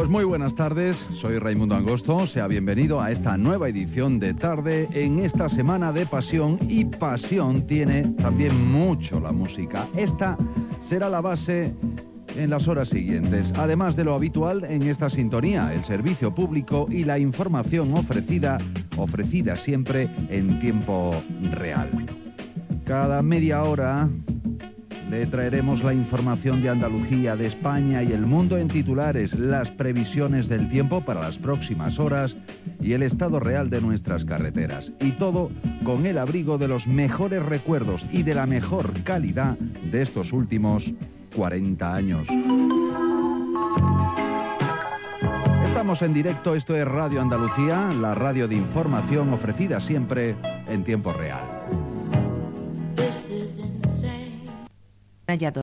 Pues muy buenas tardes, soy Raimundo Angosto, sea bienvenido a esta nueva edición de Tarde en esta semana de pasión, y pasión tiene también mucho la música. Esta será la base en las horas siguientes, además de lo habitual en esta sintonía, el servicio público y la información ofrecida siempre en tiempo real. Cada media hora le traeremos la información de Andalucía, de España y el mundo en titulares, las previsiones del tiempo para las próximas horas y el estado real de nuestras carreteras. Y todo con el abrigo de los mejores recuerdos y de la mejor calidad de estos últimos 40 años. Estamos en directo, esto es Radio Andalucía, la radio de información ofrecida siempre en tiempo real.